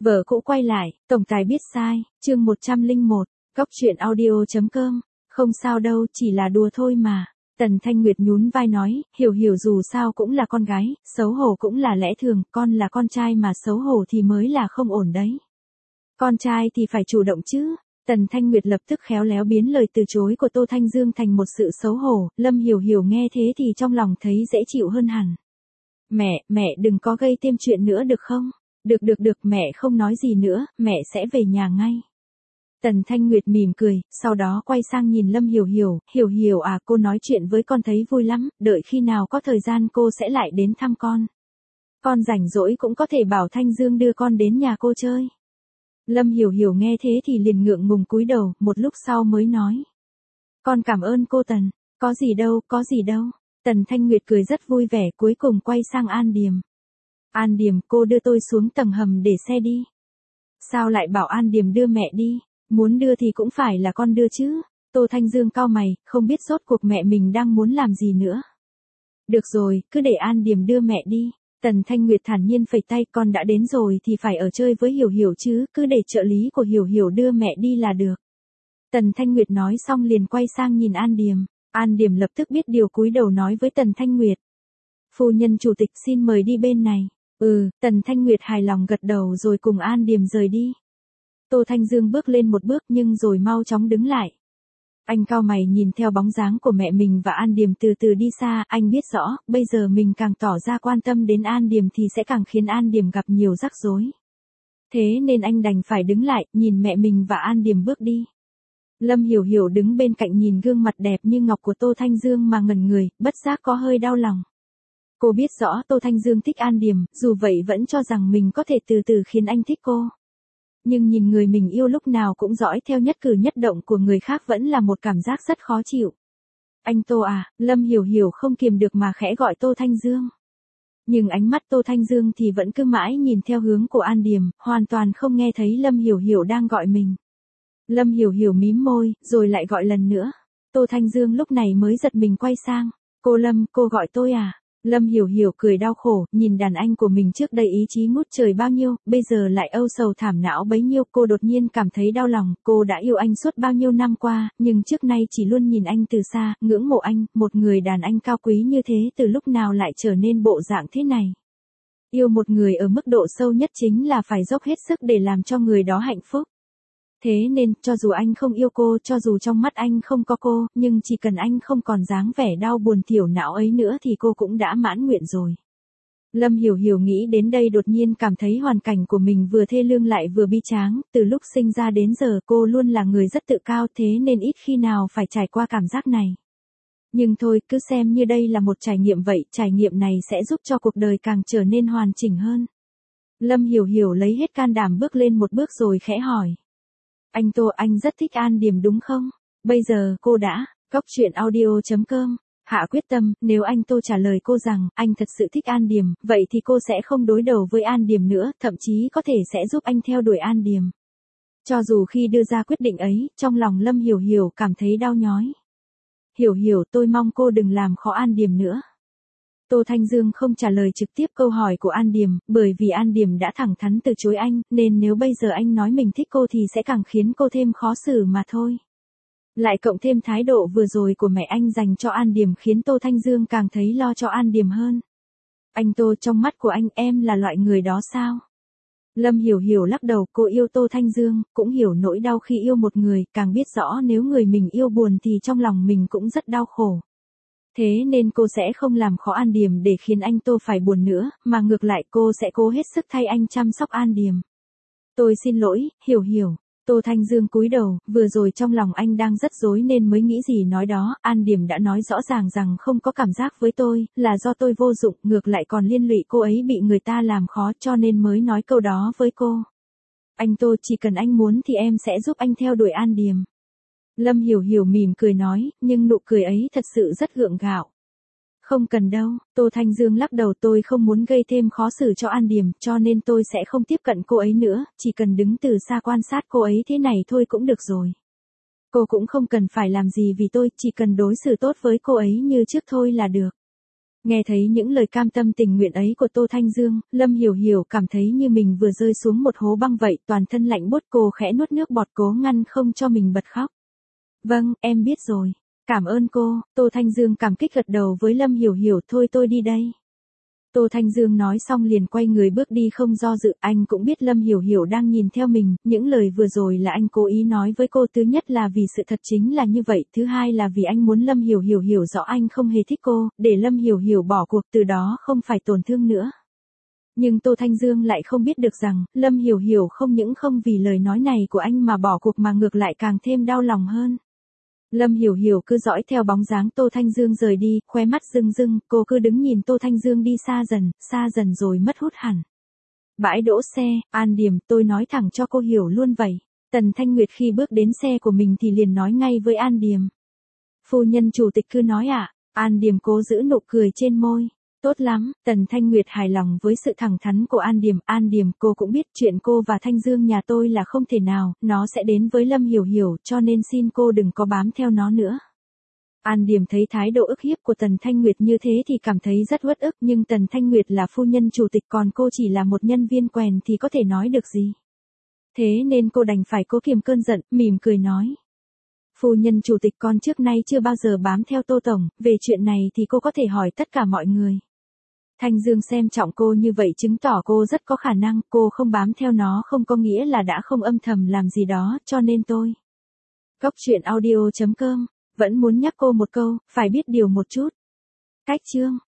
Vợ cũ quay lại, tổng tài biết sai, chương 101, góc truyện audio.com, không sao đâu, chỉ là đùa thôi mà. Tần Thanh Nguyệt nhún vai nói, hiểu hiểu dù sao cũng là con gái, xấu hổ cũng là lẽ thường, con là con trai mà xấu hổ thì mới là không ổn đấy. Con trai thì phải chủ động chứ. Tần Thanh Nguyệt lập tức khéo léo biến lời từ chối của Tô Thanh Dương thành một sự xấu hổ, Lâm Hiểu Hiểu nghe thế thì trong lòng thấy dễ chịu hơn hẳn. Mẹ đừng có gây thêm chuyện nữa được không? Được, mẹ không nói gì nữa, mẹ sẽ về nhà ngay. Tần Thanh Nguyệt mỉm cười, sau đó quay sang nhìn Lâm Hiểu Hiểu à, cô nói chuyện với con thấy vui lắm, đợi khi nào có thời gian cô sẽ lại đến thăm con. Con rảnh rỗi cũng có thể bảo Thanh Dương đưa con đến nhà cô chơi. Lâm Hiểu Hiểu nghe thế thì liền ngượng ngùng cúi đầu, một lúc sau mới nói. Con cảm ơn cô Tần, có gì đâu. Tần Thanh Nguyệt cười rất vui vẻ, cuối cùng quay sang An Điềm. An Điềm, cô đưa tôi xuống tầng hầm để xe đi. Sao lại bảo An Điềm đưa mẹ đi, muốn đưa thì cũng phải là con đưa chứ. Tô Thanh Dương cau mày, không biết rốt cuộc mẹ mình đang muốn làm gì nữa. Được rồi, cứ để An Điềm đưa mẹ đi. Tần Thanh Nguyệt thản nhiên phẩy tay, con đã đến rồi thì phải ở chơi với Hiểu Hiểu chứ, cứ để trợ lý của Hiểu Hiểu đưa mẹ đi là được. Tần Thanh Nguyệt nói xong liền quay sang nhìn An Điềm. An Điềm lập tức biết điều cúi đầu nói với Tần Thanh Nguyệt. Phu nhân chủ tịch xin mời đi bên này. Tần Thanh Nguyệt hài lòng gật đầu rồi cùng An Điềm rời đi. Tô Thanh Dương bước lên một bước nhưng rồi mau chóng đứng lại. Anh cau mày nhìn theo bóng dáng của mẹ mình và An Điềm từ từ đi xa, anh biết rõ, bây giờ mình càng tỏ ra quan tâm đến An Điềm thì sẽ càng khiến An Điềm gặp nhiều rắc rối. Thế nên anh đành phải đứng lại, nhìn mẹ mình và An Điềm bước đi. Lâm Hiểu Hiểu đứng bên cạnh nhìn gương mặt đẹp như ngọc của Tô Thanh Dương mà ngẩn người, bất giác có hơi đau lòng. Cô biết rõ Tô Thanh Dương thích An Điềm, dù vậy vẫn cho rằng mình có thể từ từ khiến anh thích cô. Nhưng nhìn người mình yêu lúc nào cũng dõi theo nhất cử nhất động của người khác vẫn là một cảm giác rất khó chịu. Anh Tô à, Lâm Hiểu Hiểu không kiềm được mà khẽ gọi Tô Thanh Dương. Nhưng ánh mắt Tô Thanh Dương thì vẫn cứ mãi nhìn theo hướng của An Điềm, hoàn toàn không nghe thấy Lâm Hiểu Hiểu đang gọi mình. Lâm Hiểu Hiểu mím môi, rồi lại gọi lần nữa. Tô Thanh Dương lúc này mới giật mình quay sang. Cô Lâm, cô gọi tôi à? Lâm Hiểu Hiểu cười đau khổ, nhìn đàn anh của mình trước đây ý chí ngút trời bao nhiêu, bây giờ lại âu sầu thảm não bấy nhiêu, cô đột nhiên cảm thấy đau lòng, cô đã yêu anh suốt bao nhiêu năm qua, nhưng trước nay chỉ luôn nhìn anh từ xa, ngưỡng mộ anh, một người đàn anh cao quý như thế từ lúc nào lại trở nên bộ dạng thế này. Yêu một người ở mức độ sâu nhất chính là phải dốc hết sức để làm cho người đó hạnh phúc. Thế nên, cho dù anh không yêu cô, cho dù trong mắt anh không có cô, nhưng chỉ cần anh không còn dáng vẻ đau buồn thiểu não ấy nữa thì cô cũng đã mãn nguyện rồi. Lâm Hiểu Hiểu nghĩ đến đây đột nhiên cảm thấy hoàn cảnh của mình vừa thê lương lại vừa bi tráng, từ lúc sinh ra đến giờ cô luôn là người rất tự cao thế nên ít khi nào phải trải qua cảm giác này. Nhưng thôi, cứ xem như đây là một trải nghiệm vậy, trải nghiệm này sẽ giúp cho cuộc đời càng trở nên hoàn chỉnh hơn. Lâm Hiểu Hiểu lấy hết can đảm bước lên một bước rồi khẽ hỏi. Anh Tô, anh rất thích An Điềm đúng không? Bây giờ cô đã, góc truyện audio.com, hạ quyết tâm, nếu anh Tô trả lời cô rằng anh thật sự thích An Điềm, vậy thì cô sẽ không đối đầu với An Điềm nữa, thậm chí có thể sẽ giúp anh theo đuổi An Điềm. Cho dù khi đưa ra quyết định ấy, trong lòng Lâm Hiểu Hiểu cảm thấy đau nhói. Hiểu Hiểu, tôi mong cô đừng làm khó An Điềm nữa. Tô Thanh Dương không trả lời trực tiếp câu hỏi của An Điềm, bởi vì An Điềm đã thẳng thắn từ chối anh, nên nếu bây giờ anh nói mình thích cô thì sẽ càng khiến cô thêm khó xử mà thôi. Lại cộng thêm thái độ vừa rồi của mẹ anh dành cho An Điềm khiến Tô Thanh Dương càng thấy lo cho An Điềm hơn. Anh Tô, trong mắt của anh em là loại người đó sao? Lâm Hiểu Hiểu lắc đầu, cô yêu Tô Thanh Dương, cũng hiểu nỗi đau khi yêu một người, càng biết rõ nếu người mình yêu buồn thì trong lòng mình cũng rất đau khổ. Thế nên cô sẽ không làm khó An Điềm để khiến anh Tô phải buồn nữa, mà ngược lại cô sẽ cố hết sức thay anh chăm sóc An Điềm. Tôi xin lỗi, Hiểu Hiểu. Tô Thanh Dương cúi đầu, vừa rồi trong lòng anh đang rất rối nên mới nghĩ gì nói đó, An Điềm đã nói rõ ràng rằng không có cảm giác với tôi, là do tôi vô dụng, ngược lại còn liên lụy cô ấy bị người ta làm khó cho nên mới nói câu đó với cô. Anh Tô, chỉ cần anh muốn thì em sẽ giúp anh theo đuổi An Điềm. Lâm Hiểu Hiểu mỉm cười nói, nhưng nụ cười ấy thật sự rất gượng gạo. Không cần đâu, Tô Thanh Dương lắc đầu, tôi không muốn gây thêm khó xử cho An Điềm, cho nên tôi sẽ không tiếp cận cô ấy nữa, chỉ cần đứng từ xa quan sát cô ấy thế này thôi cũng được rồi. Cô cũng không cần phải làm gì vì tôi, chỉ cần đối xử tốt với cô ấy như trước thôi là được. Nghe thấy những lời cam tâm tình nguyện ấy của Tô Thanh Dương, Lâm Hiểu Hiểu cảm thấy như mình vừa rơi xuống một hố băng vậy, toàn thân lạnh buốt, cô khẽ nuốt nước bọt cố ngăn không cho mình bật khóc. Vâng, em biết rồi. Cảm ơn cô. Tô Thanh Dương cảm kích gật đầu với Lâm Hiểu Hiểu, thôi tôi đi đây. Tô Thanh Dương nói xong liền quay người bước đi không do dự, anh cũng biết Lâm Hiểu Hiểu đang nhìn theo mình, những lời vừa rồi là anh cố ý nói với cô, thứ nhất là vì sự thật chính là như vậy, thứ hai là vì anh muốn Lâm Hiểu Hiểu hiểu rõ anh không hề thích cô, để Lâm Hiểu Hiểu bỏ cuộc, từ đó không phải tổn thương nữa. Nhưng Tô Thanh Dương lại không biết được rằng, Lâm Hiểu Hiểu không những không vì lời nói này của anh mà bỏ cuộc mà ngược lại càng thêm đau lòng hơn. Lâm Hiểu Hiểu cứ dõi theo bóng dáng Tô Thanh Dương rời đi, khóe mắt rưng rưng, cô cứ đứng nhìn Tô Thanh Dương đi xa dần rồi mất hút hẳn. Bãi đỗ xe, An Điềm, tôi nói thẳng cho cô hiểu luôn vậy. Tần Thanh Nguyệt khi bước đến xe của mình thì liền nói ngay với An Điềm. Phu nhân chủ tịch cứ nói ạ. An Điềm cố giữ nụ cười trên môi. Tốt lắm, Tần Thanh Nguyệt hài lòng với sự thẳng thắn của An Điềm, cô cũng biết chuyện cô và Thanh Dương nhà tôi là không thể nào, nó sẽ đến với Lâm Hiểu Hiểu, cho nên xin cô đừng có bám theo nó nữa. An Điềm thấy thái độ ức hiếp của Tần Thanh Nguyệt như thế thì cảm thấy rất uất ức, nhưng Tần Thanh Nguyệt là phu nhân chủ tịch còn cô chỉ là một nhân viên quèn thì có thể nói được gì. Thế nên cô đành phải cố kiềm cơn giận, mỉm cười nói. Phu nhân chủ tịch, con trước nay chưa bao giờ bám theo Tô Tổng, về chuyện này thì cô có thể hỏi tất cả mọi người. Thanh Dương xem trọng cô như vậy chứng tỏ cô rất có khả năng, cô không bám theo nó không có nghĩa là đã không âm thầm làm gì đó, cho nên tôi. Góc truyện audio.com, vẫn muốn nhắc cô một câu, phải biết điều một chút. Cách chương.